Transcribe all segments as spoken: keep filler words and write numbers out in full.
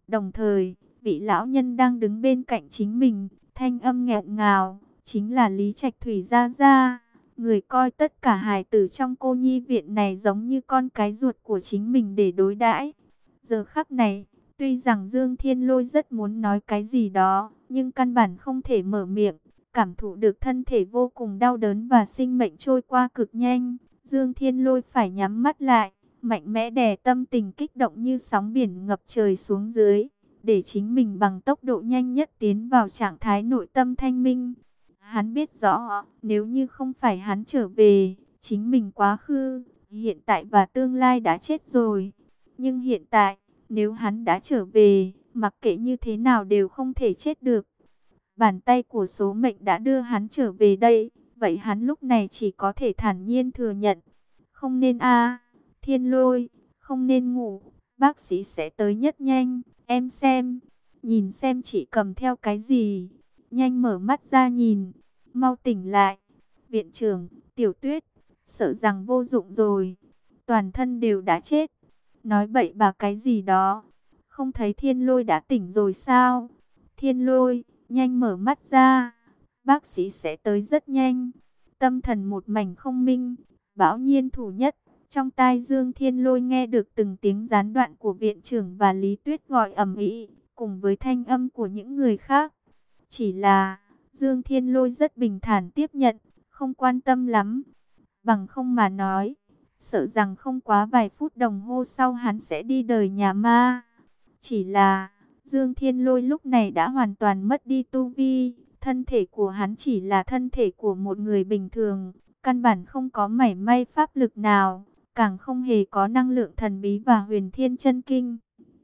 Đồng thời, vị lão nhân đang đứng bên cạnh chính mình, thanh âm nghẹn ngào, chính là Lý Trạch Thủy gia gia. Người coi tất cả hài tử trong cô nhi viện này giống như con cái ruột của chính mình để đối đãi. Giờ khắc này, tuy rằng Dương Thiên Lôi rất muốn nói cái gì đó, nhưng căn bản không thể mở miệng. Cảm thụ được thân thể vô cùng đau đớn và sinh mệnh trôi qua cực nhanh, Dương Thiên Lôi phải nhắm mắt lại, mạnh mẽ đè tâm tình kích động như sóng biển ngập trời xuống dưới, để chính mình bằng tốc độ nhanh nhất tiến vào trạng thái nội tâm thanh minh. Hắn biết rõ, nếu như không phải hắn trở về, chính mình quá khứ, hiện tại và tương lai đã chết rồi. Nhưng hiện tại, nếu hắn đã trở về, mặc kệ như thế nào đều không thể chết được. Bàn tay của số mệnh đã đưa hắn trở về đây, vậy hắn lúc này chỉ có thể thản nhiên thừa nhận. Không nên a, Thiên Lôi, không nên ngủ, bác sĩ sẽ tới nhất nhanh, em xem, nhìn xem chị cầm theo cái gì, nhanh mở mắt ra nhìn, mau tỉnh lại. Viện trưởng, Tiểu Tuyết, sợ rằng vô dụng rồi, toàn thân đều đã chết, nói bậy bạ cái gì đó, không thấy Thiên Lôi đã tỉnh rồi sao? Thiên Lôi, nhanh mở mắt ra, bác sĩ sẽ tới rất nhanh. Tâm thần một mảnh không minh, bão nhiên thủ nhất. Trong tai Dương Thiên Lôi nghe được từng tiếng gián đoạn của viện trưởng và Lý Tuyết gọi ầm ĩ, cùng với thanh âm của những người khác. Chỉ là Dương Thiên Lôi rất bình thản tiếp nhận, không quan tâm lắm. Bằng không mà nói, sợ rằng không quá vài phút đồng hồ sau hắn sẽ đi đời nhà ma. Chỉ là Dương Thiên Lôi lúc này đã hoàn toàn mất đi tu vi, thân thể của hắn chỉ là thân thể của một người bình thường, căn bản không có mảy may pháp lực nào, càng không hề có năng lượng thần bí và huyền thiên chân kinh.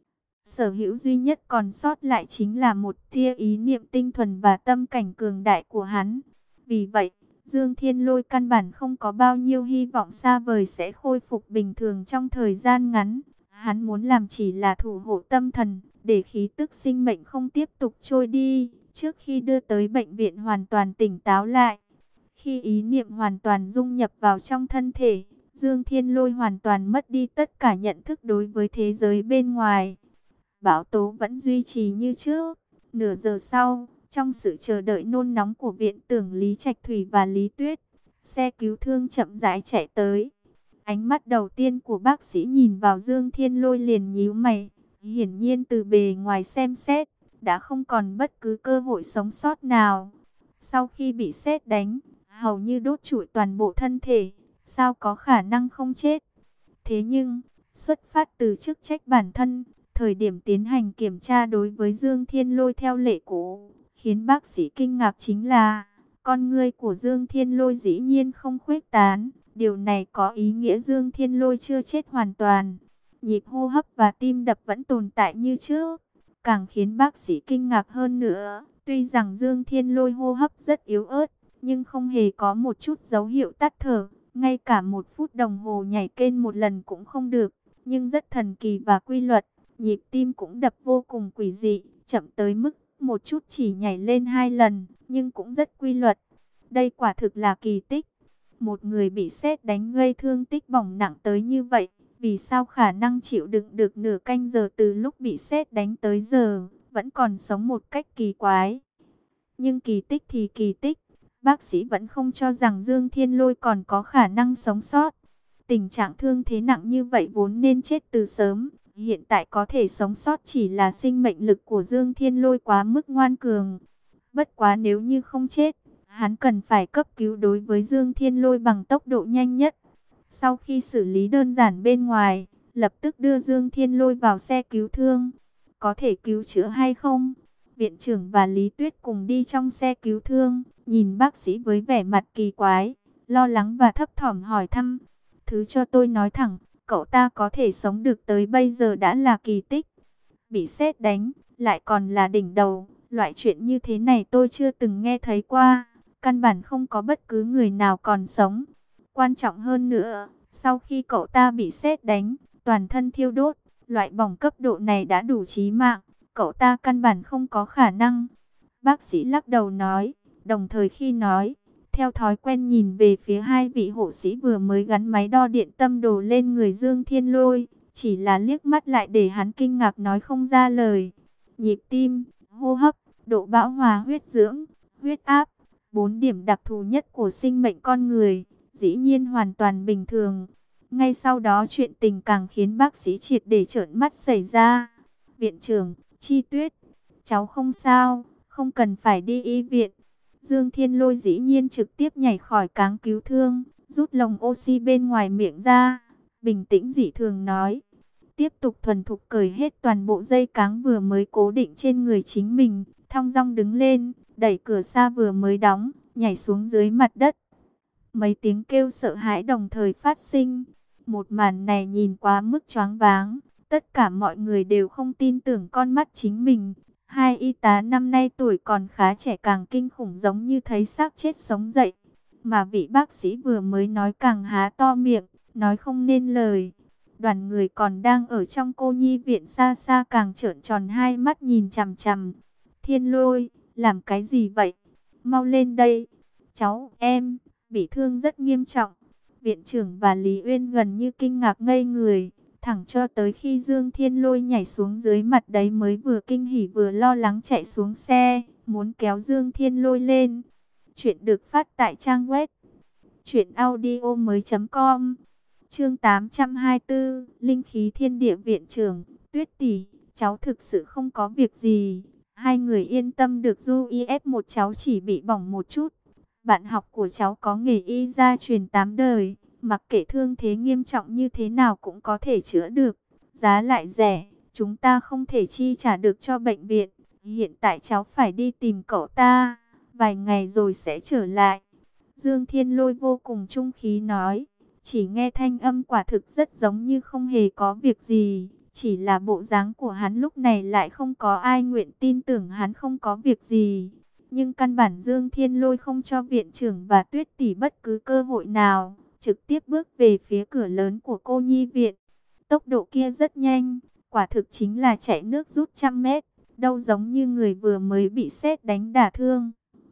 Sở hữu duy nhất còn sót lại chính là một tia ý niệm tinh thuần và tâm cảnh cường đại của hắn. Vì vậy, Dương Thiên Lôi căn bản không có bao nhiêu hy vọng xa vời sẽ khôi phục bình thường trong thời gian ngắn. Hắn muốn làm chỉ là thủ hộ tâm thần, để khí tức sinh mệnh không tiếp tục trôi đi, trước khi đưa tới bệnh viện hoàn toàn tỉnh táo lại. Khi ý niệm hoàn toàn dung nhập vào trong thân thể, Dương Thiên Lôi hoàn toàn mất đi tất cả nhận thức đối với thế giới bên ngoài. Bão tố vẫn duy trì như trước. Nửa giờ sau, trong sự chờ đợi nôn nóng của viện trưởng Lý Trạch Thủy và Lý Tuyết, xe cứu thương chậm rãi chạy tới. Ánh mắt đầu tiên của bác sĩ nhìn vào Dương Thiên Lôi liền nhíu mày. Hiển nhiên từ bề ngoài xem xét, đã không còn bất cứ cơ hội sống sót nào. Sau khi bị sét đánh, hầu như đốt trụi toàn bộ thân thể, sao có khả năng không chết? Thế nhưng, xuất phát từ chức trách bản thân, thời điểm tiến hành kiểm tra đối với Dương Thiên Lôi theo lệ cũ, khiến bác sĩ kinh ngạc chính là, con ngươi của Dương Thiên Lôi dĩ nhiên không khuếch tán. Điều này có ý nghĩa Dương Thiên Lôi chưa chết hoàn toàn. Nhịp hô hấp và tim đập vẫn tồn tại như trước. Càng khiến bác sĩ kinh ngạc hơn nữa, tuy rằng Dương Thiên Lôi hô hấp rất yếu ớt, nhưng không hề có một chút dấu hiệu tắt thở. Ngay cả một phút đồng hồ nhảy kênh một lần cũng không được, nhưng rất thần kỳ và quy luật. Nhịp tim cũng đập vô cùng quỷ dị, chậm tới mức một chút chỉ nhảy lên hai lần, nhưng cũng rất quy luật. Đây quả thực là kỳ tích. Một người bị sét đánh gây thương tích bỏng nặng tới như vậy, vì sao khả năng chịu đựng được nửa canh giờ từ lúc bị sét đánh tới giờ, vẫn còn sống một cách kỳ quái. Nhưng kỳ tích thì kỳ tích, bác sĩ vẫn không cho rằng Dương Thiên Lôi còn có khả năng sống sót. Tình trạng thương thế nặng như vậy vốn nên chết từ sớm, hiện tại có thể sống sót chỉ là sinh mệnh lực của Dương Thiên Lôi quá mức ngoan cường. Bất quá nếu như không chết, hắn cần phải cấp cứu đối với Dương Thiên Lôi bằng tốc độ nhanh nhất. Sau khi xử lý đơn giản bên ngoài, lập tức đưa Dương Thiên Lôi vào xe cứu thương. Có thể cứu chữa hay không? Viện trưởng và Lý Tuyết cùng đi trong xe cứu thương, nhìn bác sĩ với vẻ mặt kỳ quái, lo lắng và thấp thỏm hỏi thăm. Thứ cho tôi nói thẳng, cậu ta có thể sống được tới bây giờ đã là kỳ tích. Bị sét đánh, lại còn là đỉnh đầu, loại chuyện như thế này tôi chưa từng nghe thấy qua. Căn bản không có bất cứ người nào còn sống. Quan trọng hơn nữa, sau khi cậu ta bị sét đánh, toàn thân thiêu đốt, loại bỏng cấp độ này đã đủ chí mạng, cậu ta căn bản không có khả năng. Bác sĩ lắc đầu nói, đồng thời khi nói, theo thói quen nhìn về phía hai vị hộ sĩ vừa mới gắn máy đo điện tâm đồ lên người Dương Thiên Lôi, chỉ là liếc mắt lại để hắn kinh ngạc nói không ra lời. Nhịp tim, hô hấp, độ bão hòa huyết dưỡng, huyết áp, bốn điểm đặc thù nhất của sinh mệnh con người, dĩ nhiên hoàn toàn bình thường. Ngay sau đó chuyện tình càng khiến bác sĩ triệt để trợn mắt xảy ra. Viện trưởng, Chi Tuyết, cháu không sao, không cần phải đi y viện. Dương Thiên Lôi dĩ nhiên trực tiếp nhảy khỏi cáng cứu thương, rút lồng oxy bên ngoài miệng ra, bình tĩnh dị thường nói. Tiếp tục thuần thục cởi hết toàn bộ dây cáng vừa mới cố định trên người chính mình, thong dong đứng lên, đẩy cửa xa vừa mới đóng, nhảy xuống dưới mặt đất. Mấy tiếng kêu sợ hãi đồng thời phát sinh. Một màn này nhìn quá mức choáng váng, tất cả mọi người đều không tin tưởng con mắt chính mình. Hai y tá năm nay tuổi còn khá trẻ càng kinh khủng, giống như thấy xác chết sống dậy. Mà vị bác sĩ vừa mới nói càng há to miệng, nói không nên lời. Đoàn người còn đang ở trong cô nhi viện xa xa càng trợn tròn hai mắt nhìn chằm chằm. Thiên Lôi, làm cái gì vậy? Mau lên đây. Cháu, em, bị thương rất nghiêm trọng. Viện trưởng và Lý Uyên gần như kinh ngạc ngây người. Thẳng cho tới khi Dương Thiên Lôi nhảy xuống dưới mặt đấy mới vừa kinh hỉ vừa lo lắng chạy xuống xe, muốn kéo Dương Thiên Lôi lên. Chuyện được phát tại trang web truyện audio mới chấm com. Chương tám trăm hai mươi tư, Linh khí thiên địa. Viện trưởng, Tuyết tỷ, cháu thực sự không có việc gì. Hai người yên tâm được, du i ép một cháu chỉ bị bỏng một chút. Bạn học của cháu có nghề y gia truyền tám đời, mặc kệ thương thế nghiêm trọng như thế nào cũng có thể chữa được. Giá lại rẻ, chúng ta không thể chi trả được cho bệnh viện. Hiện tại cháu phải đi tìm cậu ta, vài ngày rồi sẽ trở lại. Dương Thiên Lôi vô cùng trung khí nói, chỉ nghe thanh âm quả thực rất giống như không hề có việc gì. Chỉ là bộ dáng của hắn lúc này lại không có ai nguyện tin tưởng hắn không có việc gì. Nhưng căn bản Dương Thiên Lôi không cho viện trưởng và Tuyết tỷ bất cứ cơ hội nào, trực tiếp bước về phía cửa lớn của cô nhi viện. Tốc độ kia rất nhanh, quả thực chính là chạy nước rút trăm mét, đâu giống như người vừa mới bị sét đánh đả thương.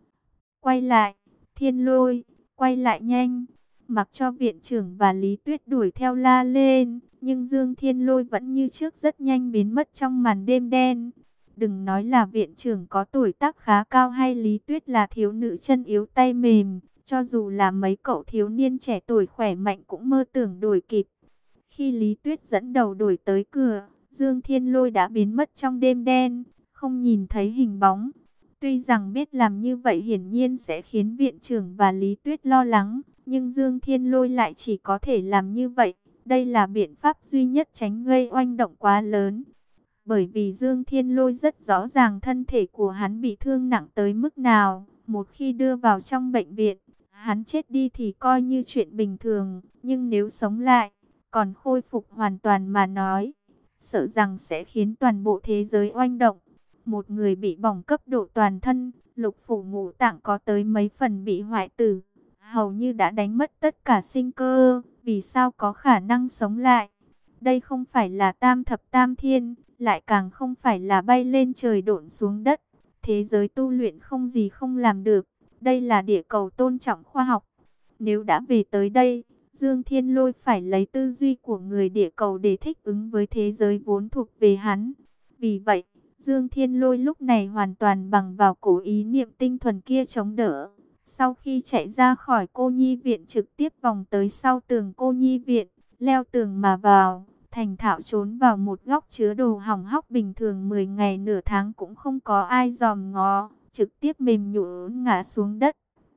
Quay lại, Thiên Lôi, quay lại nhanh. Mặc cho viện trưởng và Lý Tuyết đuổi theo la lên, nhưng Dương Thiên Lôi vẫn như trước rất nhanh biến mất trong màn đêm đen. Đừng nói là viện trưởng có tuổi tác khá cao hay Lý Tuyết là thiếu nữ chân yếu tay mềm, cho dù là mấy cậu thiếu niên trẻ tuổi khỏe mạnh cũng mơ tưởng đuổi kịp. Khi Lý Tuyết dẫn đầu đuổi tới cửa, Dương Thiên Lôi đã biến mất trong đêm đen, không nhìn thấy hình bóng. Tuy rằng biết làm như vậy hiển nhiên sẽ khiến viện trưởng và Lý Tuyết lo lắng, nhưng Dương Thiên Lôi lại chỉ có thể làm như vậy. Đây là biện pháp duy nhất tránh gây oanh động quá lớn. Bởi vì Dương Thiên Lôi rất rõ ràng thân thể của hắn bị thương nặng tới mức nào. Một khi đưa vào trong bệnh viện, hắn chết đi thì coi như chuyện bình thường. Nhưng nếu sống lại, còn khôi phục hoàn toàn mà nói, sợ rằng sẽ khiến toàn bộ thế giới oanh động. Một người bị bỏng cấp độ toàn thân, lục phủ ngũ tạng có tới mấy phần bị hoại tử, hầu như đã đánh mất tất cả sinh cơ, vì sao có khả năng sống lại? Đây không phải là tam thập tam thiên, lại càng không phải là bay lên trời độn xuống đất. Thế giới tu luyện không gì không làm được, đây là địa cầu tôn trọng khoa học. Nếu đã về tới đây, Dương Thiên Lôi phải lấy tư duy của người địa cầu để thích ứng với thế giới vốn thuộc về hắn. Vì vậy, Dương Thiên Lôi lúc này hoàn toàn bằng vào cổ ý niệm tinh thuần kia chống đỡ. Sau khi chạy ra khỏi cô nhi viện trực tiếp vòng tới sau tường cô nhi viện, leo tường mà vào, thành thạo trốn vào một góc chứa đồ hỏng hóc bình thường mười ngày nửa tháng cũng không có ai dòm ngó, trực tiếp mềm nhũn ngã xuống đất.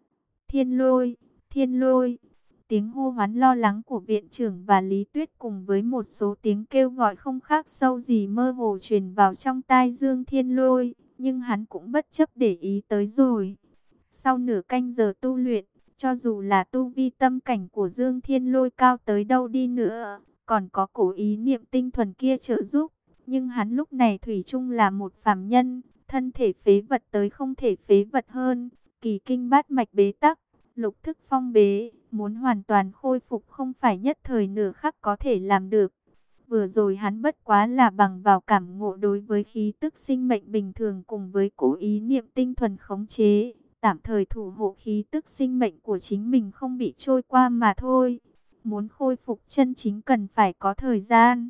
Thiên Lôi, Thiên Lôi. Tiếng hô hoán lo lắng của viện trưởng và Lý Tuyết cùng với một số tiếng kêu gọi không khác sâu gì mơ hồ truyền vào trong tai Dương Thiên Lôi, nhưng hắn cũng bất chấp để ý tới rồi. Sau nửa canh giờ tu luyện, cho dù là tu vi tâm cảnh của Dương Thiên Lôi cao tới đâu đi nữa, còn có cổ ý niệm tinh thuần kia trợ giúp, nhưng hắn lúc này thủy chung là một phàm nhân, thân thể phế vật tới không thể phế vật hơn, kỳ kinh bát mạch bế tắc, lục thức phong bế, muốn hoàn toàn khôi phục không phải nhất thời nửa khắc có thể làm được. Vừa rồi hắn bất quá là bằng vào cảm ngộ đối với khí tức sinh mệnh bình thường cùng với cố ý niệm tinh thuần khống chế, tạm thời thủ hộ khí tức sinh mệnh của chính mình không bị trôi qua mà thôi. Muốn khôi phục chân chính cần phải có thời gian.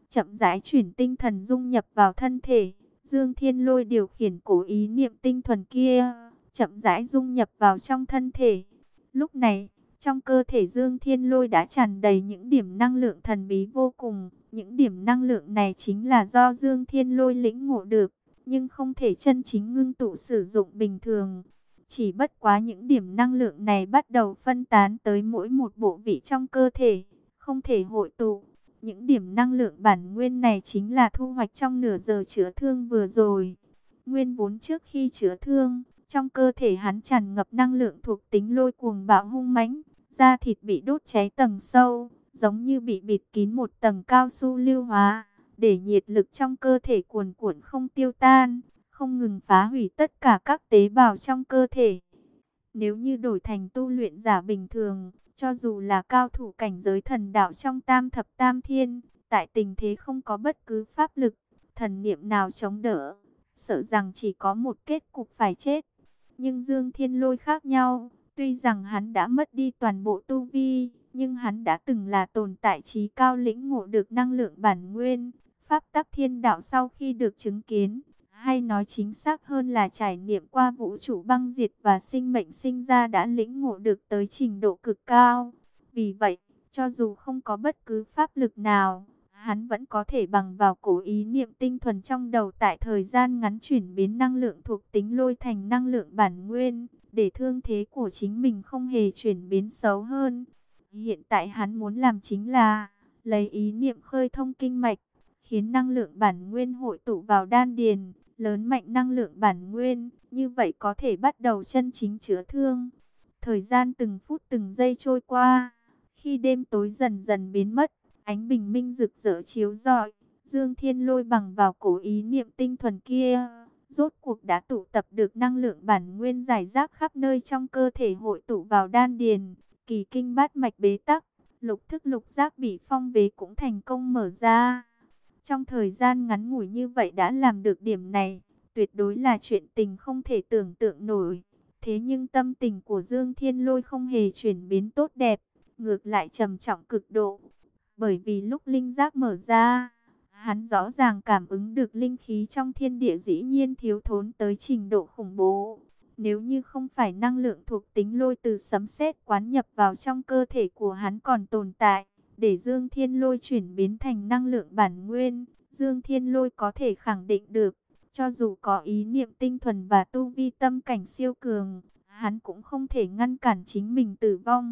chậm rãi chuyển tinh thần dung nhập vào thân thể. Dương Thiên Lôi điều khiển cố ý niệm tinh thuần kia, chậm rãi dung nhập vào trong thân thể. Lúc này, trong cơ thể Dương Thiên Lôi đã tràn đầy những điểm năng lượng thần bí vô cùng. Những điểm năng lượng này chính là do Dương Thiên Lôi lĩnh ngộ được, nhưng không thể chân chính ngưng tụ sử dụng bình thường. Chỉ bất quá những điểm năng lượng này bắt đầu phân tán tới mỗi một bộ vị trong cơ thể, không thể hội tụ. Những điểm năng lượng bản nguyên này chính là thu hoạch trong nửa giờ chữa thương vừa rồi. Nguyên vốn trước khi chữa thương, trong cơ thể hắn tràn ngập năng lượng thuộc tính lôi cuồng bạo hung mãnh, da thịt bị đốt cháy tầng sâu, giống như bị bịt kín một tầng cao su lưu hóa, để nhiệt lực trong cơ thể cuồn cuộn không tiêu tan, không ngừng phá hủy tất cả các tế bào trong cơ thể. Nếu như đổi thành tu luyện giả bình thường, cho dù là cao thủ cảnh giới thần đạo trong tam thập tam thiên, tại tình thế không có bất cứ pháp lực, thần niệm nào chống đỡ, sợ rằng chỉ có một kết cục phải chết. Nhưng Dương Thiên Lôi khác nhau, tuy rằng hắn đã mất đi toàn bộ tu vi, nhưng hắn đã từng là tồn tại trí cao lĩnh ngộ được năng lượng bản nguyên, pháp tắc thiên đạo sau khi được chứng kiến, hay nói chính xác hơn là trải nghiệm qua vũ trụ băng diệt và sinh mệnh sinh ra đã lĩnh ngộ được tới trình độ cực cao. Vì vậy, cho dù không có bất cứ pháp lực nào, hắn vẫn có thể bằng vào cố ý niệm tinh thuần trong đầu tại thời gian ngắn chuyển biến năng lượng thuộc tính lôi thành năng lượng bản nguyên, để thương thế của chính mình không hề chuyển biến xấu hơn. Hiện tại hắn muốn làm chính là lấy ý niệm khơi thông kinh mạch, khiến năng lượng bản nguyên hội tụ vào đan điền, lớn mạnh năng lượng bản nguyên, như vậy có thể bắt đầu chân chính chữa thương. Thời gian từng phút từng giây trôi qua, khi đêm tối dần dần biến mất, ánh bình minh rực rỡ chiếu rọi, Dương Thiên Lôi bằng vào cố ý niệm tinh thuần kia, rốt cuộc đã tụ tập được năng lượng bản nguyên rải rác khắp nơi trong cơ thể hội tụ vào đan điền, kỳ kinh bát mạch bế tắc, lục thức lục giác bị phong bế cũng thành công mở ra. Trong thời gian ngắn ngủi như vậy đã làm được điểm này, tuyệt đối là chuyện tình không thể tưởng tượng nổi. Thế nhưng tâm tình của Dương Thiên Lôi không hề chuyển biến tốt đẹp, ngược lại trầm trọng cực độ. Bởi vì lúc linh giác mở ra, hắn rõ ràng cảm ứng được linh khí trong thiên địa dĩ nhiên thiếu thốn tới trình độ khủng bố. Nếu như không phải năng lượng thuộc tính lôi từ sấm sét quán nhập vào trong cơ thể của hắn còn tồn tại, để Dương Thiên Lôi chuyển biến thành năng lượng bản nguyên, Dương Thiên Lôi có thể khẳng định được, cho dù có ý niệm tinh thuần và tu vi tâm cảnh siêu cường, hắn cũng không thể ngăn cản chính mình tử vong.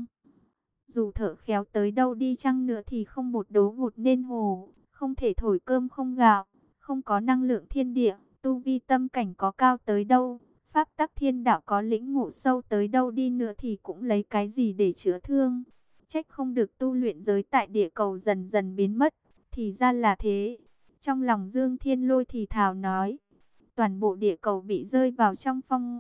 Dù thở khéo tới đâu đi chăng nữa thì không một đố gột nên hồ, không thể thổi cơm không gạo, không có năng lượng thiên địa, tu vi tâm cảnh có cao tới đâu, pháp tắc thiên đạo có lĩnh ngộ sâu tới đâu đi nữa thì cũng lấy cái gì để chữa thương. Trách không được tu luyện giới tại địa cầu dần dần biến mất, thì ra là thế. Trong lòng Dương Thiên Lôi thì thào nói, toàn bộ địa cầu bị rơi vào trong phong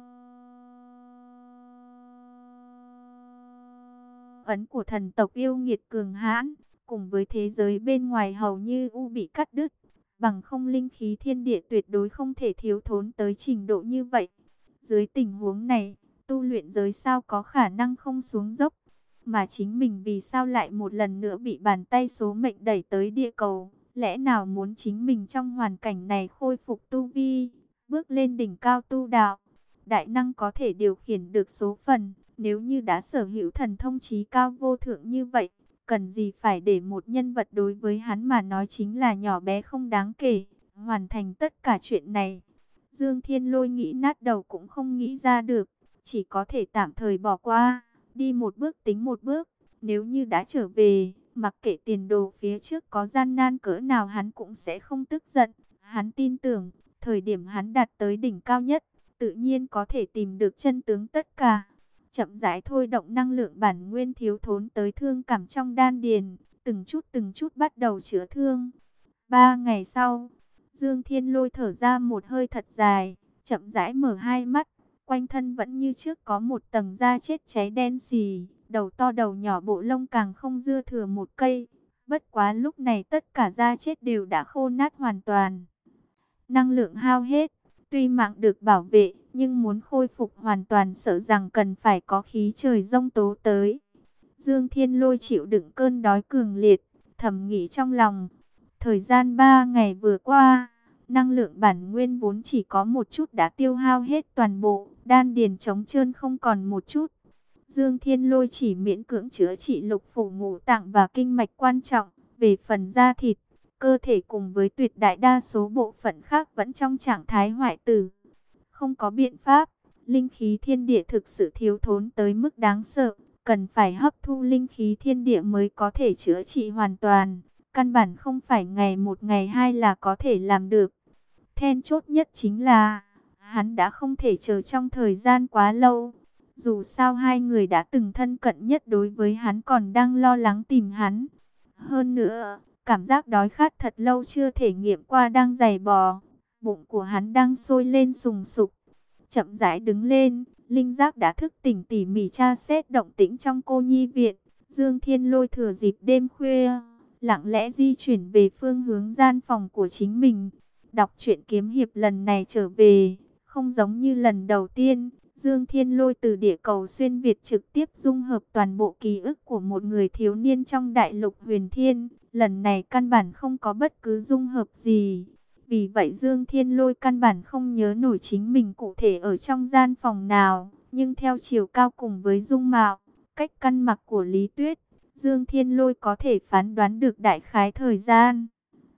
ấn của thần tộc yêu nghiệt cường hãn, cùng với thế giới bên ngoài hầu như u bị cắt đứt, bằng không linh khí thiên địa tuyệt đối không thể thiếu thốn tới trình độ như vậy. Dưới tình huống này, tu luyện giới sao có khả năng không xuống dốc, mà chính mình vì sao lại một lần nữa bị bàn tay số mệnh đẩy tới địa cầu? Lẽ nào muốn chính mình trong hoàn cảnh này khôi phục tu vi, bước lên đỉnh cao tu đạo? Đại năng có thể điều khiển được số phận, nếu như đã sở hữu thần thông trí cao vô thượng như vậy, cần gì phải để một nhân vật đối với hắn mà nói chính là nhỏ bé không đáng kể, hoàn thành tất cả chuyện này. Dương Thiên Lôi nghĩ nát đầu cũng không nghĩ ra được, chỉ có thể tạm thời bỏ qua, đi một bước tính một bước. Nếu như đã trở về, mặc kệ tiền đồ phía trước có gian nan cỡ nào hắn cũng sẽ không tức giận. Hắn tin tưởng, thời điểm hắn đạt tới đỉnh cao nhất, tự nhiên có thể tìm được chân tướng tất cả. Chậm rãi thôi động năng lượng bản nguyên thiếu thốn tới thương cảm trong đan điền, từng chút từng chút bắt đầu chữa thương. Ba ngày sau, Dương Thiên Lôi thở ra một hơi thật dài, chậm rãi mở hai mắt, quanh thân vẫn như trước có một tầng da chết cháy đen xì, đầu to đầu nhỏ bộ lông càng không dư thừa một cây. Bất quá lúc này tất cả da chết đều đã khô nát hoàn toàn. Năng lượng hao hết, tuy mạng được bảo vệ, nhưng muốn khôi phục hoàn toàn sợ rằng cần phải có khí trời giông tố tới. Dương Thiên Lôi chịu đựng cơn đói cường liệt, thầm nghĩ trong lòng, Thời gian ba ngày vừa qua, năng lượng bản nguyên vốn chỉ có một chút đã tiêu hao hết toàn bộ, đan điền trống trơn không còn một chút. Dương Thiên Lôi chỉ miễn cưỡng chữa trị lục phủ ngũ tạng và kinh mạch quan trọng, về phần da thịt, cơ thể cùng với tuyệt đại đa số bộ phận khác vẫn trong trạng thái hoại tử. Không có biện pháp, linh khí thiên địa thực sự thiếu thốn tới mức đáng sợ, cần phải hấp thu linh khí thiên địa mới có thể chữa trị hoàn toàn. Căn bản không phải ngày một ngày hai là có thể làm được. Then chốt nhất chính là, hắn đã không thể chờ trong thời gian quá lâu. Dù sao hai người đã từng thân cận nhất đối với hắn còn đang lo lắng tìm hắn. Hơn nữa, cảm giác đói khát thật lâu chưa thể nghiệm qua đang dày bò. Bụng của hắn đang sôi lên sùng sục. Chậm rãi đứng lên, linh giác đã thức tỉnh tỉ mỉ tra xét động tĩnh trong cô nhi viện. Dương Thiên Lôi thừa dịp đêm khuya, lặng lẽ di chuyển về phương hướng gian phòng của chính mình. Đọc truyện kiếm hiệp lần này trở về, không giống như lần đầu tiên, Dương Thiên Lôi từ địa cầu xuyên Việt trực tiếp dung hợp toàn bộ ký ức của một người thiếu niên trong đại lục huyền thiên. Lần này căn bản không có bất cứ dung hợp gì. Vì vậy Dương Thiên Lôi căn bản không nhớ nổi chính mình cụ thể ở trong gian phòng nào. Nhưng theo chiều cao cùng với dung mạo, cách căn mặc của Lý Tuyết, Dương Thiên Lôi có thể phán đoán được đại khái thời gian.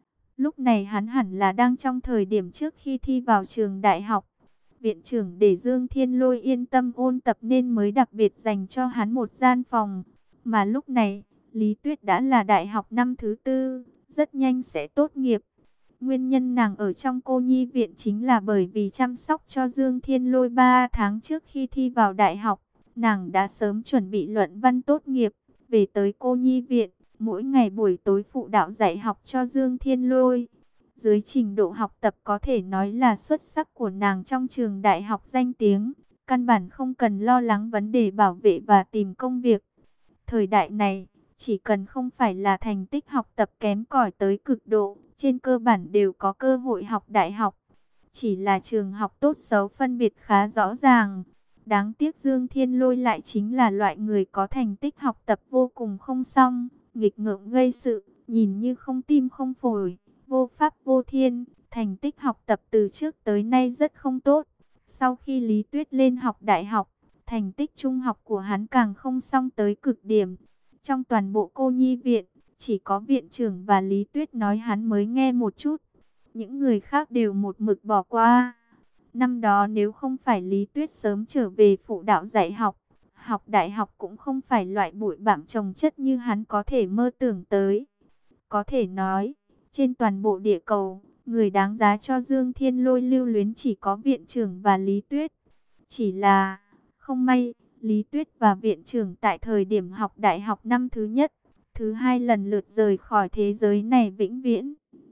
Lúc này hắn hẳn là đang trong thời điểm trước khi thi vào trường đại học. Viện trưởng để Dương Thiên Lôi yên tâm ôn tập nên mới đặc biệt dành cho hắn một gian phòng. Mà lúc này, Lý Tuyết đã là đại học năm thứ tư, rất nhanh sẽ tốt nghiệp. Nguyên nhân nàng ở trong cô nhi viện chính là bởi vì chăm sóc cho Dương Thiên Lôi ba tháng trước khi thi vào đại học. Nàng đã sớm chuẩn bị luận văn tốt nghiệp, về tới cô nhi viện, mỗi ngày buổi tối phụ đạo dạy học cho Dương Thiên Lôi. Dưới trình độ học tập có thể nói là xuất sắc của nàng trong trường đại học danh tiếng, căn bản không cần lo lắng vấn đề bảo vệ và tìm công việc. Thời đại này, chỉ cần không phải là thành tích học tập kém cỏi tới cực độ, trên cơ bản đều có cơ hội học đại học. Chỉ là trường học tốt xấu phân biệt khá rõ ràng. Đáng tiếc Dương Thiên Lôi lại chính là loại người có thành tích học tập vô cùng không xong, nghịch ngợm gây sự, nhìn như không tim không phổi, vô pháp vô thiên. Thành tích học tập từ trước tới nay rất không tốt. Sau khi Lý Tuyết lên học đại học, thành tích trung học của hắn càng không xong tới cực điểm. Trong toàn bộ cô nhi viện, chỉ có viện trưởng và Lý Tuyết nói hắn mới nghe một chút. Những người khác đều một mực bỏ qua. Năm đó nếu không phải Lý Tuyết sớm trở về phụ đạo dạy học, học đại học cũng không phải loại bụi bặm chồng chất như hắn có thể mơ tưởng tới. Có thể nói, trên toàn bộ địa cầu, người đáng giá cho Dương Thiên Lôi lưu luyến chỉ có viện trưởng và Lý Tuyết. Chỉ là, không may, Lý Tuyết và viện trưởng tại thời điểm học đại học năm thứ nhất, thứ hai lần lượt rời khỏi thế giới này vĩnh viễn.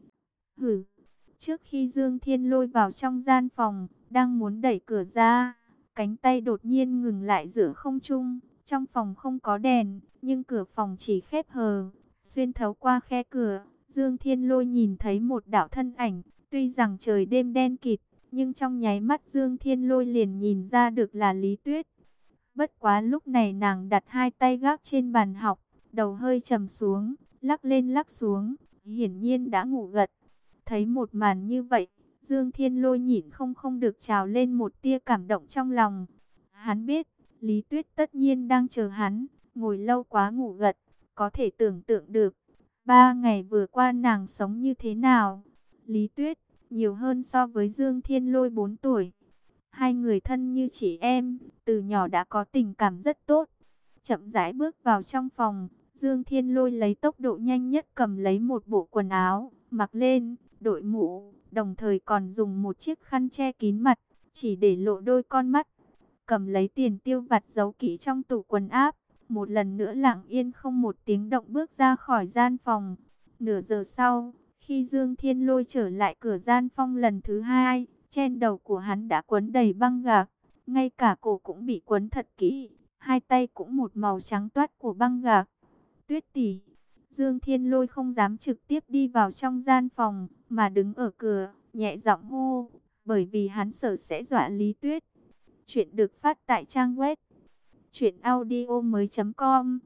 Hử! Trước khi Dương Thiên Lôi vào trong gian phòng, đang muốn đẩy cửa ra, cánh tay đột nhiên ngừng lại giữa không trung. Trong phòng không có đèn, nhưng cửa phòng chỉ khép hờ. Xuyên thấu qua khe cửa, Dương Thiên Lôi nhìn thấy một đạo thân ảnh. Tuy rằng trời đêm đen kịt, nhưng trong nháy mắt Dương Thiên Lôi liền nhìn ra được là Lý Tuyết. Bất quá lúc này nàng đặt hai tay gác trên bàn học, đầu hơi trầm xuống, lắc lên lắc xuống, hiển nhiên đã ngủ gật. Thấy một màn như vậy, Dương Thiên Lôi nhịn không không được trào lên một tia cảm động trong lòng. Hắn biết, Lý Tuyết tất nhiên đang chờ hắn, ngồi lâu quá ngủ gật, có thể tưởng tượng được. Ba ngày vừa qua nàng sống như thế nào? Lý Tuyết, nhiều hơn so với Dương Thiên Lôi bốn tuổi. Hai người thân như chị em, từ nhỏ đã có tình cảm rất tốt. Chậm rãi bước vào trong phòng, Dương Thiên Lôi lấy tốc độ nhanh nhất cầm lấy một bộ quần áo, mặc lên, đội mũ, đồng thời còn dùng một chiếc khăn che kín mặt, chỉ để lộ đôi con mắt. Cầm lấy tiền tiêu vặt giấu kỹ trong tủ quần áp, một lần nữa lặng yên không một tiếng động bước ra khỏi gian phòng. Nửa giờ sau, khi Dương Thiên Lôi trở lại cửa gian phòng lần thứ hai, trên đầu của hắn đã quấn đầy băng gạc, ngay cả cổ cũng bị quấn thật kỹ, hai tay cũng một màu trắng toát của băng gạc. Tuyết tỷ, Dương Thiên Lôi không dám trực tiếp đi vào trong gian phòng, mà đứng ở cửa, nhẹ giọng hô, bởi vì hắn sợ sẽ dọa Lý Tuyết. Chuyện được phát tại trang web truyện audio mới chấm com.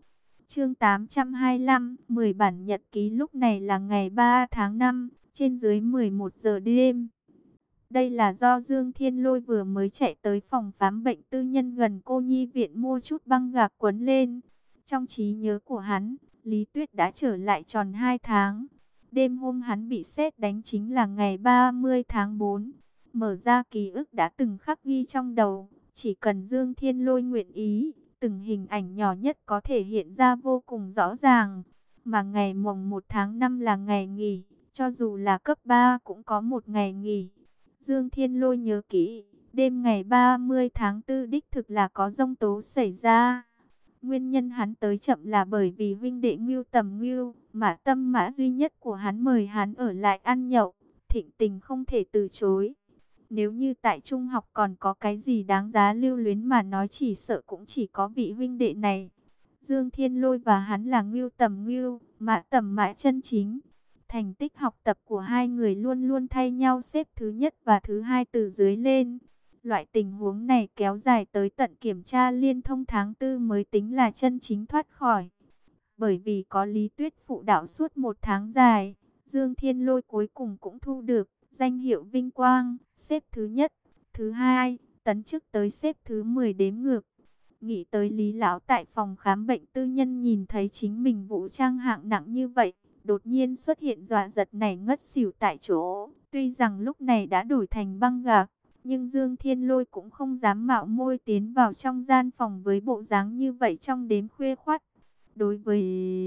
Chương tám trăm hai mươi lăm, mười bản nhật ký. Lúc này là ngày ba tháng năm, trên dưới mười một giờ đêm. Đây là do Dương Thiên Lôi vừa mới chạy tới phòng khám bệnh tư nhân gần cô nhi viện mua chút băng gạc quấn lên. Trong trí nhớ của hắn, Lý Tuyết đã trở lại tròn hai tháng. Đêm hôm hắn bị sét đánh chính là ngày ba mươi tháng tư. Mở ra ký ức đã từng khắc ghi trong đầu, chỉ cần Dương Thiên Lôi nguyện ý, từng hình ảnh nhỏ nhất có thể hiện ra vô cùng rõ ràng. Mà ngày mồng một tháng năm là ngày nghỉ, cho dù là cấp ba cũng có một ngày nghỉ. Dương Thiên Lôi nhớ kỹ, đêm ngày ba mươi tháng tư đích thực là có giông tố xảy ra. Nguyên nhân hắn tới chậm là bởi vì huynh đệ Ngưu Tầm Ngưu, Mã Tâm Mã duy nhất của hắn mời hắn ở lại ăn nhậu, thịnh tình không thể từ chối. Nếu như tại trung học còn có cái gì đáng giá lưu luyến mà nói, chỉ sợ cũng chỉ có vị huynh đệ này. Dương Thiên Lôi và hắn là Ngưu Tầm Ngưu, Mã Tầm Mã chân chính. Thành tích học tập của hai người luôn luôn thay nhau xếp thứ nhất và thứ hai từ dưới lên. Loại tình huống này kéo dài tới tận kiểm tra liên thông tháng tư mới tính là chân chính thoát khỏi. Bởi vì có Lý Tuyết phụ đạo suốt một tháng dài, Dương Thiên Lôi cuối cùng cũng thu được danh hiệu vinh quang, xếp thứ nhất, thứ hai, tấn chức tới xếp thứ mười đếm ngược. Nghĩ tới Lý lão tại phòng khám bệnh tư nhân nhìn thấy chính mình vũ trang hạng nặng như vậy, đột nhiên xuất hiện dọa giật này ngất xỉu tại chỗ. Tuy rằng lúc này đã đổi thành băng gạc, nhưng Dương Thiên Lôi cũng không dám mạo môi tiến vào trong gian phòng với bộ dáng như vậy trong đêm khuya khoắt. Đối với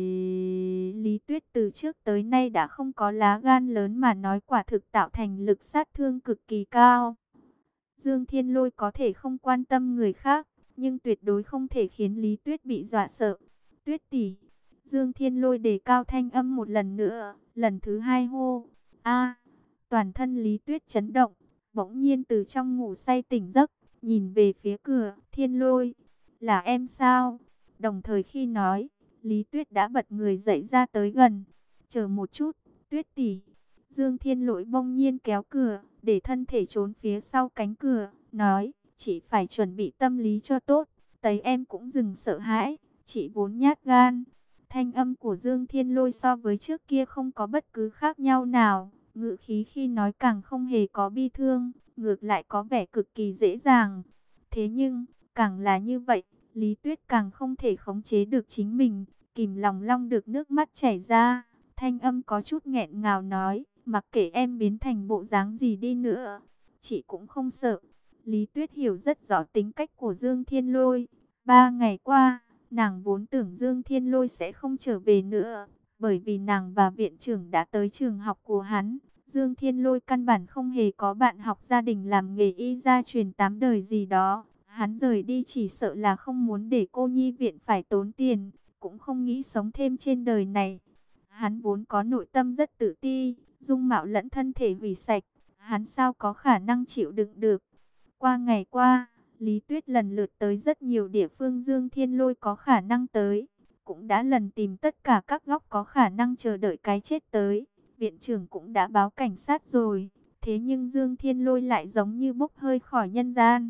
Lý Tuyết từ trước tới nay đã không có lá gan lớn mà nói, quả thực tạo thành lực sát thương cực kỳ cao. Dương Thiên Lôi có thể không quan tâm người khác, nhưng tuyệt đối không thể khiến Lý Tuyết bị dọa sợ. Tuyết tỷ. Dương Thiên Lôi đề cao thanh âm một lần nữa, lần thứ hai hô. A. Toàn thân Lý Tuyết chấn động, bỗng nhiên từ trong ngủ say tỉnh giấc, nhìn về phía cửa. Thiên Lôi, là em sao? Đồng thời khi nói, Lý Tuyết đã bật người dậy ra tới gần. Chờ một chút, Tuyết tỷ. Dương Thiên Lỗi bỗng nhiên kéo cửa, để thân thể trốn phía sau cánh cửa, nói, chị phải chuẩn bị tâm lý cho tốt, thấy em cũng dừng sợ hãi, chị vốn nhát gan. Thanh âm của Dương Thiên Lôi so với trước kia không có bất cứ khác nhau nào, ngữ khí khi nói càng không hề có bi thương, ngược lại có vẻ cực kỳ dễ dàng. Thế nhưng, càng là như vậy, Lý Tuyết càng không thể khống chế được chính mình, kìm lòng long được nước mắt chảy ra. Thanh âm có chút nghẹn ngào nói, mặc kệ em biến thành bộ dáng gì đi nữa, chị cũng không sợ. Lý Tuyết hiểu rất rõ tính cách của Dương Thiên Lôi. Ba ngày qua, nàng vốn tưởng Dương Thiên Lôi sẽ không trở về nữa, bởi vì nàng và viện trưởng đã tới trường học của hắn. Dương Thiên Lôi căn bản không hề có bạn học, gia đình làm nghề y gia truyền tám đời gì đó. Hắn rời đi chỉ sợ là không muốn để cô nhi viện phải tốn tiền, cũng không nghĩ sống thêm trên đời này. Hắn vốn có nội tâm rất tự ti, dung mạo lẫn thân thể hủy sạch, hắn sao có khả năng chịu đựng được. Qua ngày qua, Lý Tuyết lần lượt tới rất nhiều địa phương Dương Thiên Lôi có khả năng tới, cũng đã lần tìm tất cả các góc có khả năng chờ đợi cái chết tới. Viện trưởng cũng đã báo cảnh sát rồi, thế nhưng Dương Thiên Lôi lại giống như bốc hơi khỏi nhân gian.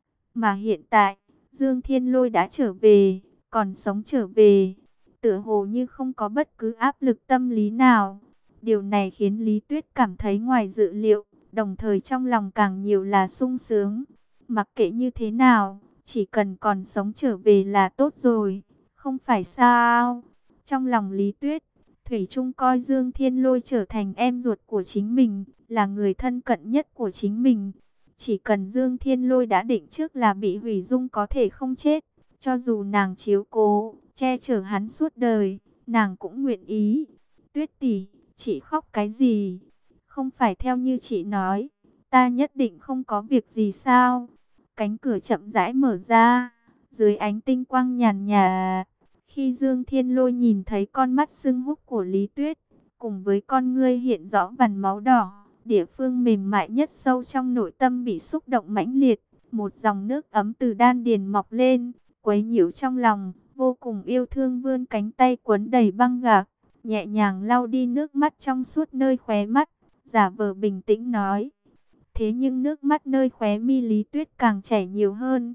Mà hiện tại, Dương Thiên Lôi đã trở về, còn sống trở về, tựa hồ như không có bất cứ áp lực tâm lý nào. Điều này khiến Lý Tuyết cảm thấy ngoài dự liệu, đồng thời trong lòng càng nhiều là sung sướng. Mặc kệ như thế nào, chỉ cần còn sống trở về là tốt rồi, không phải sao? Trong lòng Lý Tuyết, thủy chung coi Dương Thiên Lôi trở thành em ruột của chính mình, là người thân cận nhất của chính mình. Chỉ cần Dương Thiên Lôi đã định trước là bị hủy dung có thể không chết, cho dù nàng chiếu cố, che chở hắn suốt đời, nàng cũng nguyện ý. Tuyết tỷ, chị khóc cái gì? Không phải theo như chị nói, ta nhất định không có việc gì sao? Cánh cửa chậm rãi mở ra, dưới ánh tinh quang nhàn nhạt, khi Dương Thiên Lôi nhìn thấy con mắt sưng húp của Lý Tuyết, cùng với con ngươi hiện rõ vằn máu đỏ, địa phương mềm mại nhất sâu trong nội tâm bị xúc động mãnh liệt, một dòng nước ấm từ đan điền mọc lên, quấy nhiễu trong lòng, vô cùng yêu thương vươn cánh tay quấn đầy băng gạc, nhẹ nhàng lau đi nước mắt trong suốt nơi khóe mắt, giả vờ bình tĩnh nói. Thế nhưng nước mắt nơi khóe mi Lý Tuyết càng chảy nhiều hơn.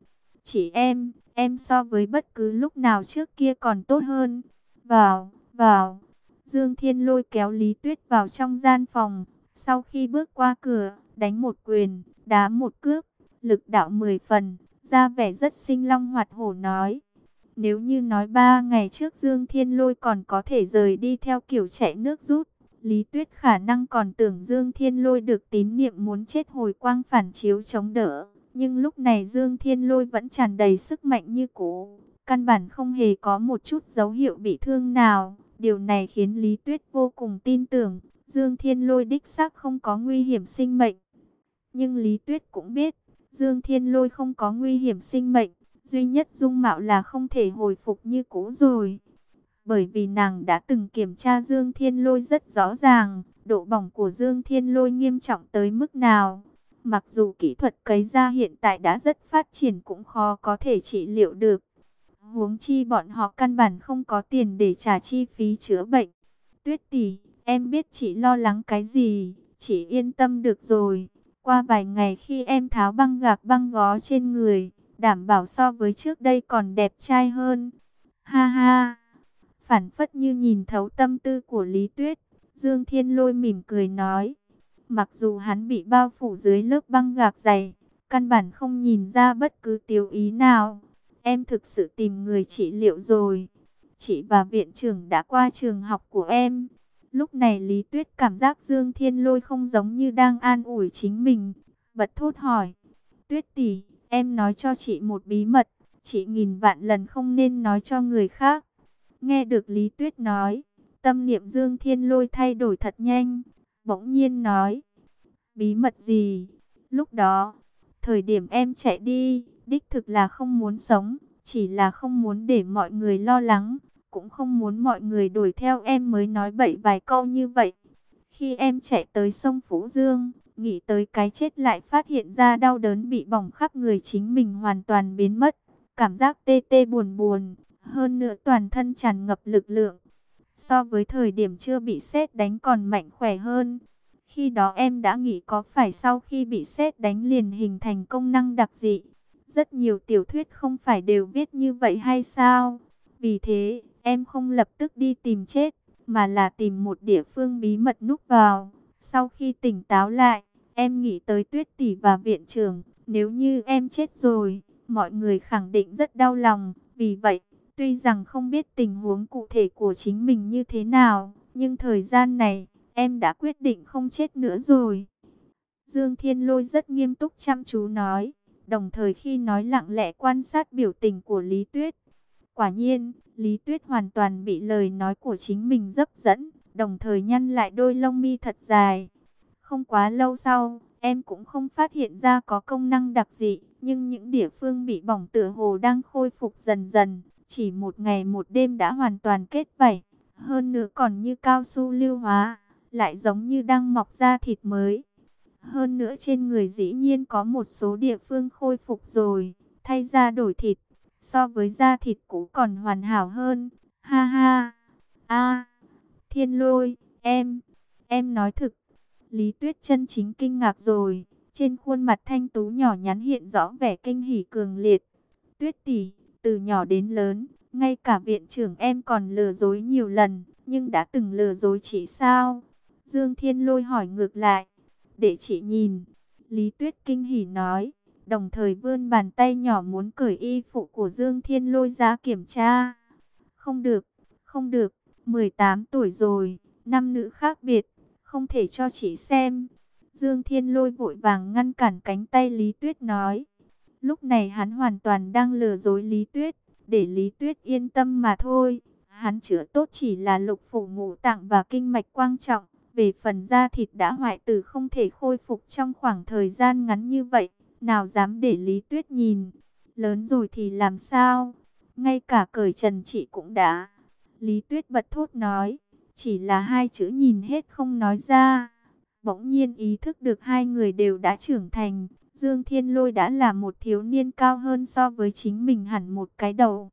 Chị em, em so với bất cứ lúc nào trước kia còn tốt hơn. Vào, vào. Dương Thiên Lôi kéo Lý Tuyết vào trong gian phòng. Sau khi bước qua cửa, đánh một quyền, đá một cước, lực đạo mười phần, ra vẻ rất sinh long hoạt hổ nói. Nếu như nói ba ngày trước Dương Thiên Lôi còn có thể rời đi theo kiểu chạy nước rút, Lý Tuyết khả năng còn tưởng Dương Thiên Lôi được tín niệm muốn chết hồi quang phản chiếu chống đỡ. Nhưng lúc này Dương Thiên Lôi vẫn tràn đầy sức mạnh như cũ, căn bản không hề có một chút dấu hiệu bị thương nào. Điều này khiến Lý Tuyết vô cùng tin tưởng, Dương Thiên Lôi đích xác không có nguy hiểm sinh mệnh. Nhưng Lý Tuyết cũng biết, Dương Thiên Lôi không có nguy hiểm sinh mệnh, duy nhất dung mạo là không thể hồi phục như cũ rồi. Bởi vì nàng đã từng kiểm tra Dương Thiên Lôi rất rõ ràng, độ bỏng của Dương Thiên Lôi nghiêm trọng tới mức nào. Mặc dù kỹ thuật cấy da hiện tại đã rất phát triển cũng khó có thể trị liệu được. Huống chi bọn họ căn bản không có tiền để trả chi phí chữa bệnh. Tuyết tỷ, em biết chị lo lắng cái gì, chị yên tâm được rồi. Qua vài ngày khi em tháo băng gạc băng gó trên người, đảm bảo so với trước đây còn đẹp trai hơn. Ha ha, phản phất như nhìn thấu tâm tư của Lý Tuyết, Dương Thiên Lôi mỉm cười nói. Mặc dù hắn bị bao phủ dưới lớp băng gạc dày, căn bản không nhìn ra bất cứ tiêu ý nào. Em thực sự tìm người trị liệu rồi. Chị và viện trưởng đã qua trường học của em. Lúc này Lý Tuyết cảm giác Dương Thiên Lôi không giống như đang an ủi chính mình. Bật thốt hỏi. Tuyết tỷ, em nói cho chị một bí mật. Chị nghìn vạn lần không nên nói cho người khác. Nghe được Lý Tuyết nói, tâm niệm Dương Thiên Lôi thay đổi thật nhanh. Bỗng nhiên nói. Bí mật gì? Lúc đó, thời điểm em chạy đi, đích thực là không muốn sống. Chỉ là không muốn để mọi người lo lắng. Cũng không muốn mọi người đuổi theo em mới nói bậy vài câu như vậy. Khi em chạy tới sông Phú Dương, nghĩ tới cái chết lại phát hiện ra đau đớn bị bỏng khắp người chính mình hoàn toàn biến mất. Cảm giác tê tê buồn buồn, hơn nữa toàn thân tràn ngập lực lượng. So với thời điểm chưa bị sét đánh còn mạnh khỏe hơn. Khi đó em đã nghĩ có phải sau khi bị sét đánh liền hình thành công năng đặc dị. Rất nhiều tiểu thuyết không phải đều viết như vậy hay sao? Vì thế, em không lập tức đi tìm chết, mà là tìm một địa phương bí mật núp vào. Sau khi tỉnh táo lại, em nghĩ tới Tuyết tỷ và viện trưởng. Nếu như em chết rồi, mọi người khẳng định rất đau lòng. Vì vậy, tuy rằng không biết tình huống cụ thể của chính mình như thế nào, nhưng thời gian này, em đã quyết định không chết nữa rồi. Dương Thiên Lôi rất nghiêm túc chăm chú nói, đồng thời khi nói lặng lẽ quan sát biểu tình của Lý Tuyết. Quả nhiên, Lý Tuyết hoàn toàn bị lời nói của chính mình hấp dẫn, đồng thời nhăn lại đôi lông mi thật dài. Không quá lâu sau, em cũng không phát hiện ra có công năng đặc dị, nhưng những địa phương bị bỏng tựa hồ đang khôi phục dần dần, chỉ một ngày một đêm đã hoàn toàn kết vảy, hơn nữa còn như cao su lưu hóa, lại giống như đang mọc ra thịt mới. Hơn nữa trên người dĩ nhiên có một số địa phương khôi phục rồi, thay da đổi thịt, so với da thịt cũ còn hoàn hảo hơn. Ha ha, a, Thiên Lôi, em, em nói thực. Lý Tuyết chân chính kinh ngạc rồi, trên khuôn mặt thanh tú nhỏ nhắn hiện rõ vẻ kinh hỉ cường liệt. Tuyết tỷ, từ nhỏ đến lớn, ngay cả viện trưởng em còn lừa dối nhiều lần, nhưng đã từng lừa dối chị sao? Dương Thiên Lôi hỏi ngược lại. Để chị nhìn. Lý Tuyết kinh hỉ nói, đồng thời vươn bàn tay nhỏ muốn cởi y phục của Dương Thiên Lôi ra kiểm tra. Không được, không được, mười tám tuổi rồi, nam nữ khác biệt, không thể cho chị xem. Dương Thiên Lôi vội vàng ngăn cản cánh tay Lý Tuyết nói. Lúc này hắn hoàn toàn đang lừa dối Lý Tuyết, để Lý Tuyết yên tâm mà thôi. Hắn chữa tốt chỉ là lục phủ ngũ tạng và kinh mạch quan trọng. Về phần da thịt đã hoại tử không thể khôi phục trong khoảng thời gian ngắn như vậy, nào dám để Lý Tuyết nhìn. Lớn rồi thì làm sao? Ngay cả cởi trần chị cũng đã. Lý Tuyết bật thốt nói, chỉ là hai chữ nhìn hết không nói ra. Bỗng nhiên ý thức được hai người đều đã trưởng thành. Dương Thiên Lôi đã là một thiếu niên cao hơn so với chính mình hẳn một cái đầu.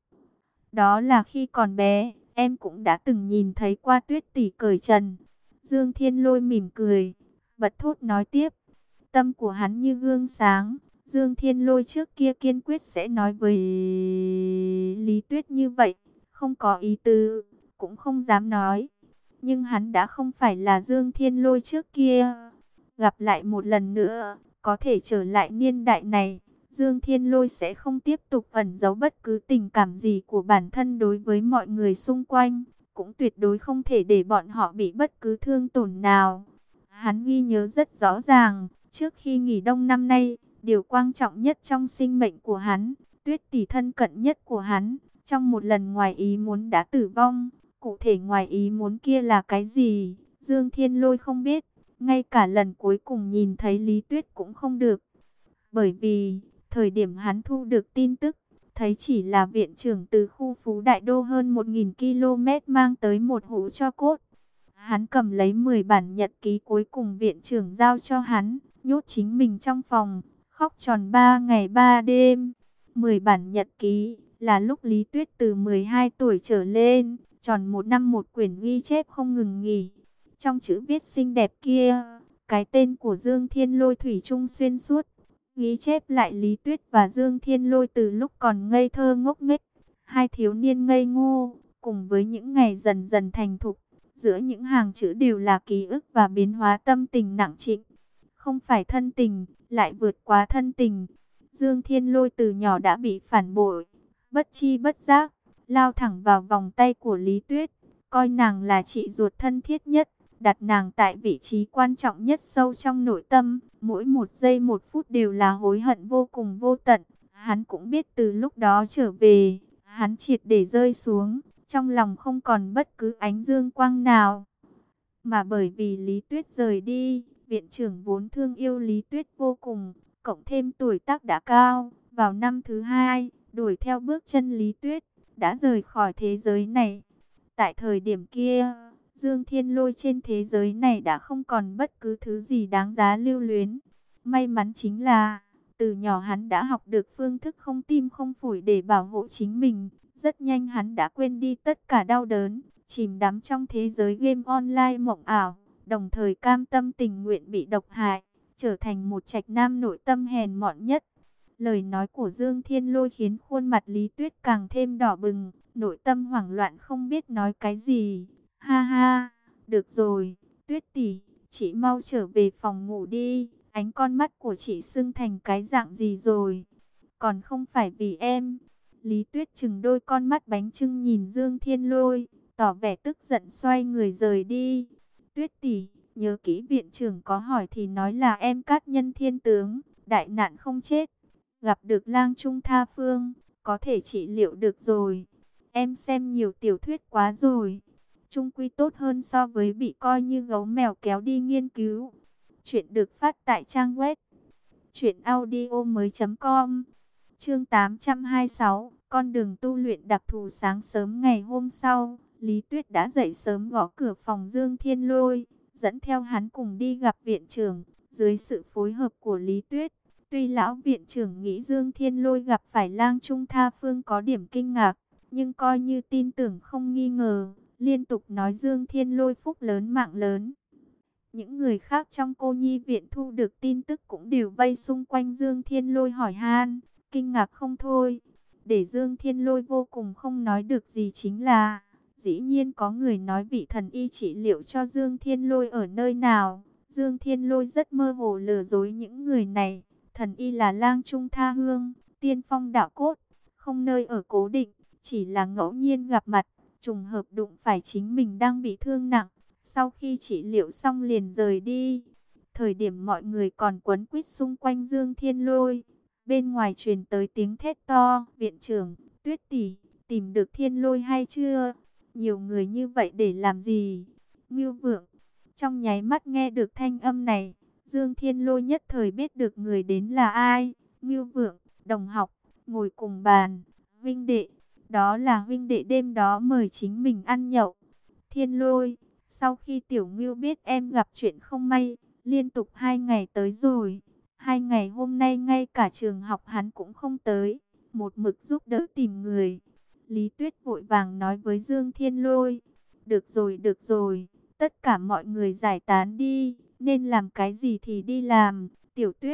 Đó là khi còn bé, em cũng đã từng nhìn thấy qua Tuyết tỷ cởi trần. Dương Thiên Lôi mỉm cười, bật thốt nói tiếp. Tâm của hắn như gương sáng, Dương Thiên Lôi trước kia kiên quyết sẽ nói với Lý Tuyết như vậy, không có ý tứ, cũng không dám nói. Nhưng hắn đã không phải là Dương Thiên Lôi trước kia. Gặp lại một lần nữa, có thể trở lại niên đại này, Dương Thiên Lôi sẽ không tiếp tục ẩn giấu bất cứ tình cảm gì của bản thân đối với mọi người xung quanh, cũng tuyệt đối không thể để bọn họ bị bất cứ thương tổn nào. Hắn ghi nhớ rất rõ ràng, trước khi nghỉ đông năm nay, điều quan trọng nhất trong sinh mệnh của hắn, Tuyết tỷ thân cận nhất của hắn, trong một lần ngoài ý muốn đã tử vong. Cụ thể ngoài ý muốn kia là cái gì, Dương Thiên Lôi không biết, ngay cả lần cuối cùng nhìn thấy Lý Tuyết cũng không được. Bởi vì, thời điểm hắn thu được tin tức, thấy chỉ là viện trưởng từ khu Phú Đại Đô hơn một nghìn ki lô mét mang tới một hũ tro cốt. Hắn cầm lấy mười bản nhật ký cuối cùng viện trưởng giao cho hắn, nhốt chính mình trong phòng, khóc tròn ba ngày ba đêm. mười bản nhật ký là lúc Lý Tuyết từ mười hai tuổi trở lên, tròn một năm một quyển ghi chép không ngừng nghỉ. Trong chữ viết xinh đẹp kia, cái tên của Dương Thiên Lôi thủy chung xuyên suốt, ghi chép lại Lý Tuyết và Dương Thiên Lôi từ lúc còn ngây thơ ngốc nghếch, hai thiếu niên ngây ngô, cùng với những ngày dần dần thành thục. Giữa những hàng chữ đều là ký ức và biến hóa tâm tình nặng trĩu. Không phải thân tình, lại vượt quá thân tình. Dương Thiên Lôi từ nhỏ đã bị phản bội, bất chi bất giác, lao thẳng vào vòng tay của Lý Tuyết, coi nàng là chị ruột thân thiết nhất, đặt nàng tại vị trí quan trọng nhất sâu trong nội tâm. Mỗi một giây một phút đều là hối hận vô cùng vô tận. Hắn cũng biết từ lúc đó trở về, hắn triệt để rơi xuống, trong lòng không còn bất cứ ánh dương quang nào. Mà bởi vì Lý Tuyết rời đi, viện trưởng vốn thương yêu Lý Tuyết vô cùng, cộng thêm tuổi tác đã cao, vào năm thứ hai, đuổi theo bước chân Lý Tuyết, đã rời khỏi thế giới này. Tại thời điểm kia, Dương Thiên Lôi trên thế giới này đã không còn bất cứ thứ gì đáng giá lưu luyến. May mắn chính là, từ nhỏ hắn đã học được phương thức không tim không phổi để bảo hộ chính mình. Rất nhanh hắn đã quên đi tất cả đau đớn, chìm đắm trong thế giới game online mộng ảo, đồng thời cam tâm tình nguyện bị độc hại, trở thành một trạch nam nội tâm hèn mọn nhất. Lời nói của Dương Thiên Lôi khiến khuôn mặt Lý Tuyết càng thêm đỏ bừng, nội tâm hoảng loạn không biết nói cái gì. Ha ha, được rồi, Tuyết tỷ, chị mau trở về phòng ngủ đi, ánh con mắt của chị sưng thành cái dạng gì rồi? Còn không phải vì em. Lý Tuyết chừng đôi con mắt bánh trưng nhìn Dương Thiên Lôi, tỏ vẻ tức giận xoay người rời đi. Tuyết tỷ, nhớ kỹ viện trưởng có hỏi thì nói là em cát nhân thiên tướng, đại nạn không chết. Gặp được lang trung tha phương, có thể trị liệu được rồi. Em xem nhiều tiểu thuyết quá rồi. Trung quy tốt hơn so với bị coi như gấu mèo kéo đi nghiên cứu. Chuyện được phát tại trang web truyện audio mới chấm com. Chương tám trăm hai mươi sáu, con đường tu luyện đặc thù. Sáng sớm ngày hôm sau, Lý Tuyết đã dậy sớm gõ cửa phòng Dương Thiên Lôi, dẫn theo hắn cùng đi gặp viện trưởng. Dưới sự phối hợp của Lý Tuyết, tuy lão viện trưởng nghĩ Dương Thiên Lôi gặp phải lang trung tha phương có điểm kinh ngạc, nhưng coi như tin tưởng không nghi ngờ, liên tục nói Dương Thiên Lôi phúc lớn mạng lớn. Những người khác trong cô nhi viện thu được tin tức cũng đều vây xung quanh Dương Thiên Lôi hỏi han, kinh ngạc không thôi. Để Dương Thiên Lôi vô cùng không nói được gì chính là, dĩ nhiên có người nói vị thần y trị liệu cho Dương Thiên Lôi ở nơi nào. Dương Thiên Lôi rất mơ hồ lừa dối những người này. Thần y là lang trung tha hương, tiên phong đạo cốt, không nơi ở cố định, chỉ là ngẫu nhiên gặp mặt, trùng hợp đụng phải chính mình đang bị thương nặng. Sau khi trị liệu xong liền rời đi. Thời điểm mọi người còn quấn quýt xung quanh Dương Thiên Lôi, bên ngoài truyền tới tiếng thét to, viện trưởng, Tuyết tỷ, tìm được Thiên Lôi hay chưa? Nhiều người như vậy để làm gì? Ngưu Vượng, trong nháy mắt nghe được thanh âm này, Dương Thiên Lôi nhất thời biết được người đến là ai. Ngưu Vượng, đồng học, ngồi cùng bàn, huynh đệ, đó là huynh đệ đêm đó mời chính mình ăn nhậu. Thiên Lôi, sau khi Tiểu Ngưu biết em gặp chuyện không may, liên tục hai ngày tới rồi. Hai ngày hôm nay ngay cả trường học hắn cũng không tới, một mực giúp đỡ tìm người. Lý Tuyết vội vàng nói với Dương Thiên Lôi, được rồi, được rồi, tất cả mọi người giải tán đi, nên làm cái gì thì đi làm. Tiểu Tuyết,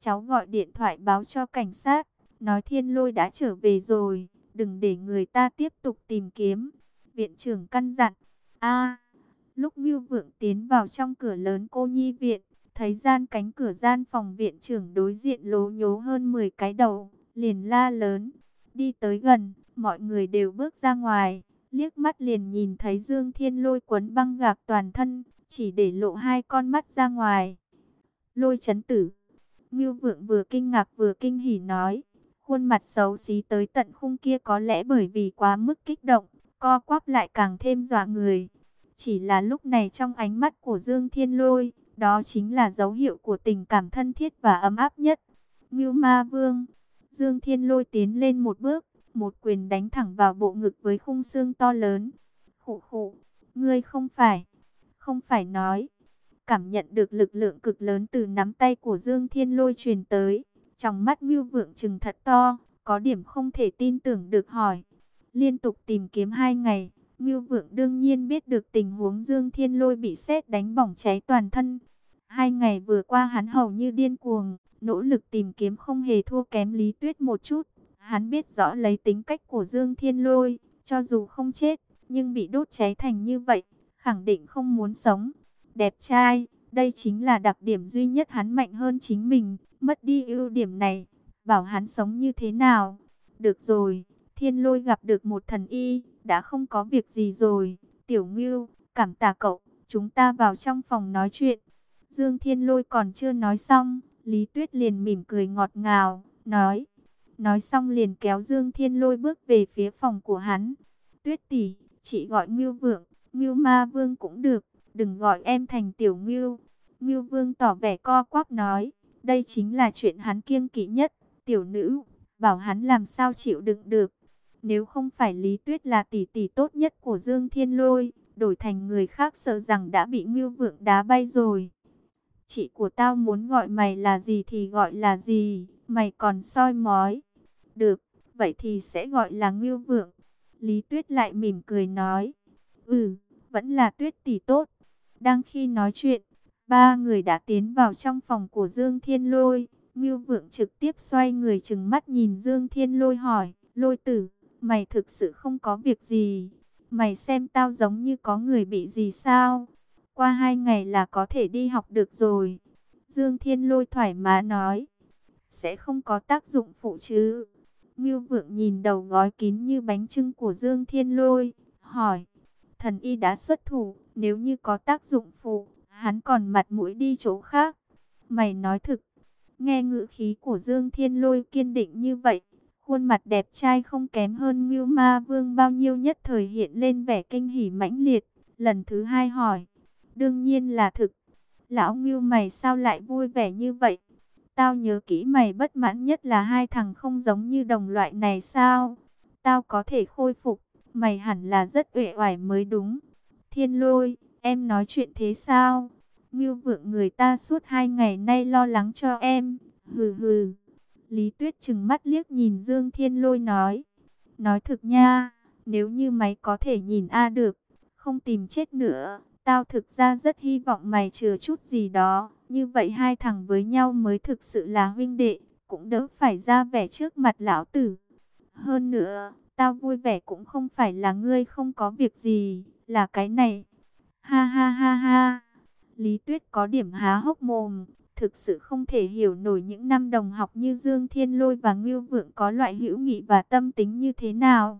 cháu gọi điện thoại báo cho cảnh sát, nói Thiên Lôi đã trở về rồi, đừng để người ta tiếp tục tìm kiếm. Viện trưởng căn dặn. A, lúc Ngưu Vượng tiến vào trong cửa lớn cô nhi viện, thấy gian cánh cửa gian phòng viện trưởng đối diện lố nhố hơn mười cái đầu, liền la lớn. Đi tới gần, mọi người đều bước ra ngoài, liếc mắt liền nhìn thấy Dương Thiên Lôi quấn băng gạc toàn thân, chỉ để lộ hai con mắt ra ngoài. Lôi chấn tử. Ngưu Vượng vừa kinh ngạc vừa kinh hỉ nói, khuôn mặt xấu xí tới tận khung kia có lẽ bởi vì quá mức kích động, co quắp lại càng thêm dọa người. Chỉ là lúc này trong ánh mắt của Dương Thiên Lôi, đó chính là dấu hiệu của tình cảm thân thiết và ấm áp nhất. Ngưu Ma Vương. Dương Thiên Lôi tiến lên một bước, một quyền đánh thẳng vào bộ ngực với khung xương to lớn. Khụ khụ, ngươi không phải, không phải nói. Cảm nhận được lực lượng cực lớn từ nắm tay của Dương Thiên Lôi truyền tới, trong mắt Ngưu Vượng trừng thật to, có điểm không thể tin tưởng được hỏi. Liên tục tìm kiếm hai ngày, Ngưu Vượng đương nhiên biết được tình huống Dương Thiên Lôi bị sét đánh bỏng cháy toàn thân. Hai ngày vừa qua hắn hầu như điên cuồng, nỗ lực tìm kiếm không hề thua kém Lý Tuyết một chút. Hắn biết rõ lấy tính cách của Dương Thiên Lôi, cho dù không chết, nhưng bị đốt cháy thành như vậy, khẳng định không muốn sống. Đẹp trai, đây chính là đặc điểm duy nhất hắn mạnh hơn chính mình, mất đi ưu điểm này, bảo hắn sống như thế nào. Được rồi, Thiên Lôi gặp được một thần y, đã không có việc gì rồi. Tiểu Ngưu, cảm tạ cậu, chúng ta vào trong phòng nói chuyện. Dương Thiên Lôi còn chưa nói xong, Lý Tuyết liền mỉm cười ngọt ngào, nói. Nói xong liền kéo Dương Thiên Lôi bước về phía phòng của hắn. Tuyết tỷ, chị gọi Ngưu Vượng, Ngưu Ma Vương cũng được, đừng gọi em thành Tiểu Ngưu. Ngưu Vương tỏ vẻ co quắp nói, đây chính là chuyện hắn kiêng kỵ nhất, tiểu nữ, bảo hắn làm sao chịu đựng được. Nếu không phải Lý Tuyết là tỷ tỷ tốt nhất của Dương Thiên Lôi, đổi thành người khác sợ rằng đã bị Ngưu Vượng đá bay rồi. Chị của tao muốn gọi mày là gì thì gọi là gì, mày còn soi mói. Được, vậy thì sẽ gọi là Ngưu Vượng. Lý Tuyết lại mỉm cười nói, ừ, vẫn là Tuyết tỷ tốt. Đang khi nói chuyện, ba người đã tiến vào trong phòng của Dương Thiên Lôi. Ngưu Vượng trực tiếp xoay người trừng mắt nhìn Dương Thiên Lôi hỏi, Lôi tử, mày thực sự không có việc gì? Mày xem tao giống như có người bị gì sao? Qua hai ngày là có thể đi học được rồi. Dương Thiên Lôi thoải mái nói, sẽ không có tác dụng phụ chứ? Ngưu Vượng nhìn đầu gói kín như bánh chưng của Dương Thiên Lôi, hỏi, thần y đã xuất thủ, nếu như có tác dụng phụ, hắn còn mặt mũi đi chỗ khác. Mày nói thực. Nghe ngữ khí của Dương Thiên Lôi kiên định như vậy, khuôn mặt đẹp trai không kém hơn Ngưu Ma Vương bao nhiêu nhất thời hiện lên vẻ kinh hỉ mãnh liệt. Lần thứ hai hỏi, đương nhiên là thực. Lão Ngưu mày sao lại vui vẻ như vậy? Tao nhớ kỹ mày bất mãn nhất là hai thằng không giống như đồng loại này sao? Tao có thể khôi phục, mày hẳn là rất uể oải mới đúng. Thiên Lôi, em nói chuyện thế sao? Ngưu Vượng người ta suốt hai ngày nay lo lắng cho em. Hừ hừ. Lý Tuyết trừng mắt liếc nhìn Dương Thiên Lôi nói. Nói thực nha, nếu như mày có thể nhìn A được, không tìm chết nữa, tao thực ra rất hy vọng mày chừa chút gì đó. Như vậy hai thằng với nhau mới thực sự là huynh đệ, cũng đỡ phải ra vẻ trước mặt lão tử. Hơn nữa, tao vui vẻ cũng không phải là ngươi không có việc gì, là cái này. Ha ha ha ha. Lý Tuyết có điểm há hốc mồm, thực sự không thể hiểu nổi những năm đồng học như Dương Thiên Lôi và Ngưu Vượng có loại hữu nghị và tâm tính như thế nào.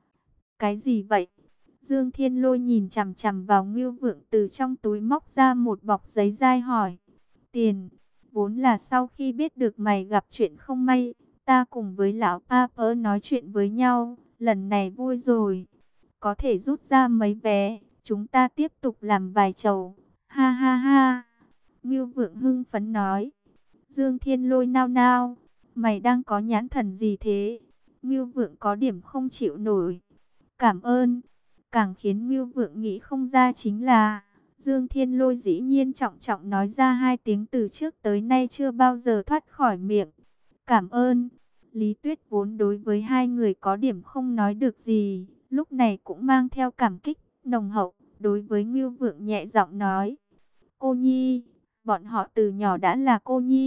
Cái gì vậy? Dương Thiên Lôi nhìn chằm chằm vào Ngưu Vượng, từ trong túi móc ra một bọc giấy dai hỏi. Tiền, vốn là sau khi biết được mày gặp chuyện không may, ta cùng với lão Paper nói chuyện với nhau, lần này vui rồi. Có thể rút ra mấy vé, chúng ta tiếp tục làm vài chầu. Ha ha ha. Ngưu Vượng hưng phấn nói. Dương Thiên Lôi nao nao, mày đang có nhãn thần gì thế? Ngưu Vượng có điểm không chịu nổi. Cảm ơn. Càng khiến Ngưu Vượng nghĩ không ra chính là Dương Thiên Lôi dĩ nhiên trọng trọng nói ra hai tiếng từ trước tới nay chưa bao giờ thoát khỏi miệng. Cảm ơn. Lý Tuyết vốn đối với hai người có điểm không nói được gì, lúc này cũng mang theo cảm kích nồng hậu, đối với Ngưu Vượng nhẹ giọng nói. Cô Nhi, bọn họ từ nhỏ đã là cô Nhi,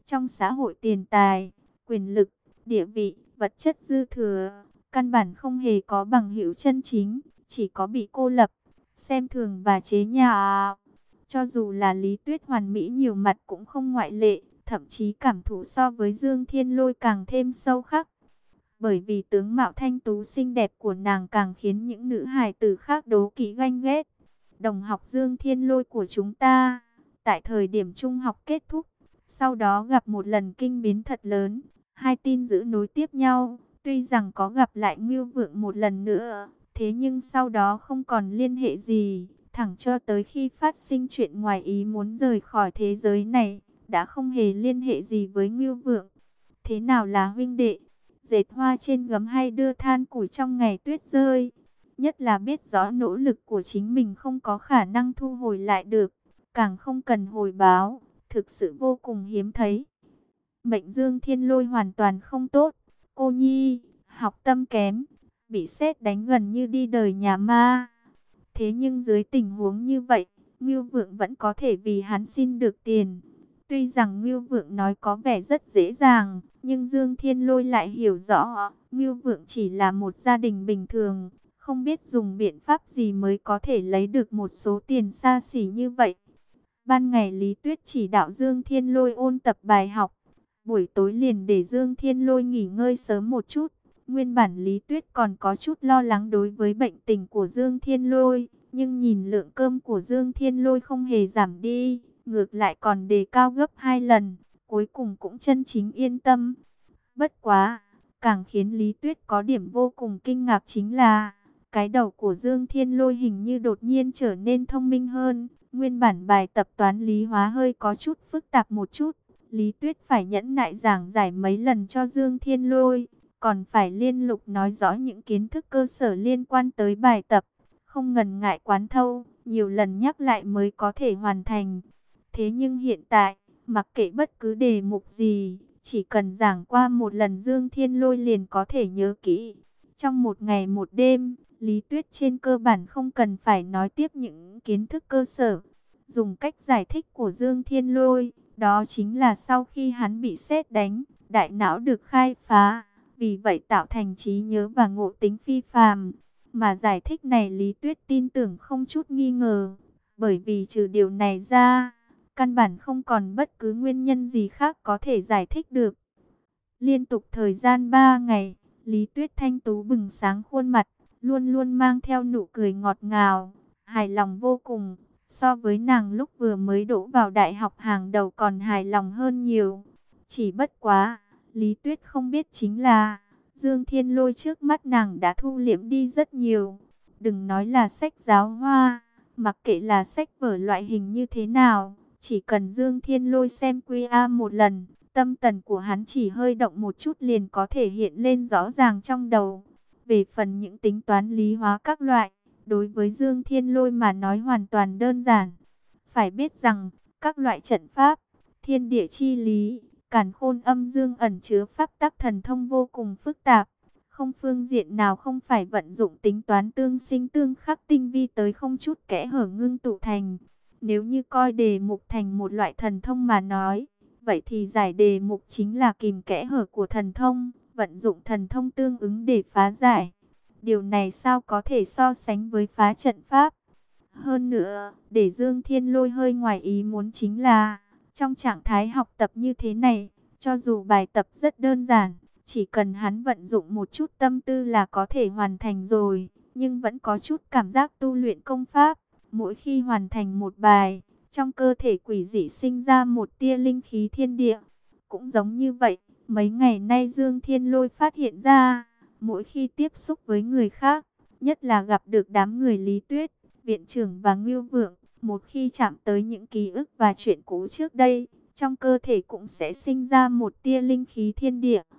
Trong xã hội tiền tài, quyền lực, địa vị, vật chất dư thừa, căn bản không hề có bằng hữu chân chính, chỉ có bị cô lập, xem thường và chế nhạo. Cho dù là Lý Tuyết hoàn mỹ nhiều mặt cũng không ngoại lệ, thậm chí cảm thụ so với Dương Thiên Lôi càng thêm sâu khắc. Bởi vì tướng mạo thanh tú xinh đẹp của nàng càng khiến những nữ hài tử khác đố kỵ ganh ghét. Đồng học Dương Thiên Lôi của chúng ta, tại thời điểm trung học kết thúc, sau đó gặp một lần kinh biến thật lớn, hai tin dữ nối tiếp nhau. Tuy rằng có gặp lại Ngưu Vượng một lần nữa, thế nhưng sau đó không còn liên hệ gì, thẳng cho tới khi phát sinh chuyện ngoài ý muốn rời khỏi thế giới này, đã không hề liên hệ gì với Ngưu Vượng. Thế nào là huynh đệ? Dệt hoa trên gấm hay đưa than củi trong ngày tuyết rơi? Nhất là biết rõ nỗ lực của chính mình không có khả năng thu hồi lại được, càng không cần hồi báo, thực sự vô cùng hiếm thấy. Mệnh Dương Thiên Lôi hoàn toàn không tốt. Cô nhi, học tâm kém, bị sét đánh gần như đi đời nhà ma. Thế nhưng dưới tình huống như vậy, Ngưu Vượng vẫn có thể vì hắn xin được tiền. Tuy rằng Ngưu Vượng nói có vẻ rất dễ dàng, nhưng Dương Thiên Lôi lại hiểu rõ, Ngưu Vượng chỉ là một gia đình bình thường, không biết dùng biện pháp gì mới có thể lấy được một số tiền xa xỉ như vậy. Ban ngày Lý Tuyết chỉ đạo Dương Thiên Lôi ôn tập bài học, buổi tối liền để Dương Thiên Lôi nghỉ ngơi sớm một chút. Nguyên bản Lý Tuyết còn có chút lo lắng đối với bệnh tình của Dương Thiên Lôi, nhưng nhìn lượng cơm của Dương Thiên Lôi không hề giảm đi, ngược lại còn đề cao gấp hai lần, cuối cùng cũng chân chính yên tâm. Bất quá, càng khiến Lý Tuyết có điểm vô cùng kinh ngạc chính là, cái đầu của Dương Thiên Lôi hình như đột nhiên trở nên thông minh hơn. Nguyên bản bài tập toán lý hóa hơi có chút phức tạp một chút, Lý Tuyết phải nhẫn nại giảng giải mấy lần cho Dương Thiên Lôi, còn phải liên tục nói rõ những kiến thức cơ sở liên quan tới bài tập, không ngần ngại quán thâu, nhiều lần nhắc lại mới có thể hoàn thành. Thế nhưng hiện tại, mặc kệ bất cứ đề mục gì, chỉ cần giảng qua một lần Dương Thiên Lôi liền có thể nhớ kỹ. Trong một ngày một đêm, Lý Tuyết trên cơ bản không cần phải nói tiếp những kiến thức cơ sở. Dùng cách giải thích của Dương Thiên Lôi, đó chính là sau khi hắn bị sét đánh, đại não được khai phá, vì vậy tạo thành trí nhớ và ngộ tính phi phàm. Mà giải thích này Lý Tuyết tin tưởng không chút nghi ngờ, bởi vì trừ điều này ra, căn bản không còn bất cứ nguyên nhân gì khác có thể giải thích được. Liên tục thời gian ba ngày, Lý Tuyết thanh tú bừng sáng khuôn mặt, luôn luôn mang theo nụ cười ngọt ngào, hài lòng vô cùng. So với nàng lúc vừa mới đỗ vào đại học hàng đầu còn hài lòng hơn nhiều. Chỉ bất quá, Lý Tuyết không biết chính là, Dương Thiên Lôi trước mắt nàng đã thu liễm đi rất nhiều. Đừng nói là sách giáo hoa, mặc kệ là sách vở loại hình như thế nào, chỉ cần Dương Thiên Lôi xem quy a một lần, tâm tần của hắn chỉ hơi động một chút liền có thể hiện lên rõ ràng trong đầu. Về phần những tính toán lý hóa các loại, đối với Dương Thiên Lôi mà nói hoàn toàn đơn giản. Phải biết rằng, các loại trận pháp, thiên địa chi lý, càn khôn âm dương ẩn chứa pháp tắc thần thông vô cùng phức tạp. Không phương diện nào không phải vận dụng tính toán tương sinh tương khắc tinh vi tới không chút kẽ hở ngưng tụ thành. Nếu như coi đề mục thành một loại thần thông mà nói, vậy thì giải đề mục chính là kìm kẽ hở của thần thông, vận dụng thần thông tương ứng để phá giải. Điều này sao có thể so sánh với phá trận pháp? Hơn nữa, để Dương Thiên Lôi hơi ngoài ý muốn chính là, trong trạng thái học tập như thế này, cho dù bài tập rất đơn giản, chỉ cần hắn vận dụng một chút tâm tư là có thể hoàn thành rồi, nhưng vẫn có chút cảm giác tu luyện công pháp. Mỗi khi hoàn thành một bài, trong cơ thể quỷ dị sinh ra một tia linh khí thiên địa. Cũng giống như vậy, mấy ngày nay Dương Thiên Lôi phát hiện ra, mỗi khi tiếp xúc với người khác, nhất là gặp được đám người Lý Tuyết, viện trưởng và Ngưu Vượng, một khi chạm tới những ký ức và chuyện cũ trước đây, trong cơ thể cũng sẽ sinh ra một tia linh khí thiên địa.